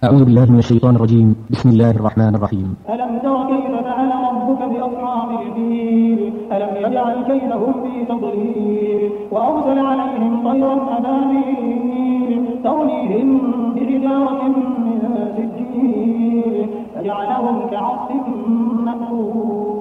أعوذ بالله من الشيطان الرجيم. بسم الله الرحمن الرحيم. ألم تر كيف فعل ربك بأصحاب الفيل ألم يجعل كيدهم في تضليل وأرسل عليهم طيرا أبابيل ترميهم بحجارة من سجيل فجعلهم كعصف مأكول.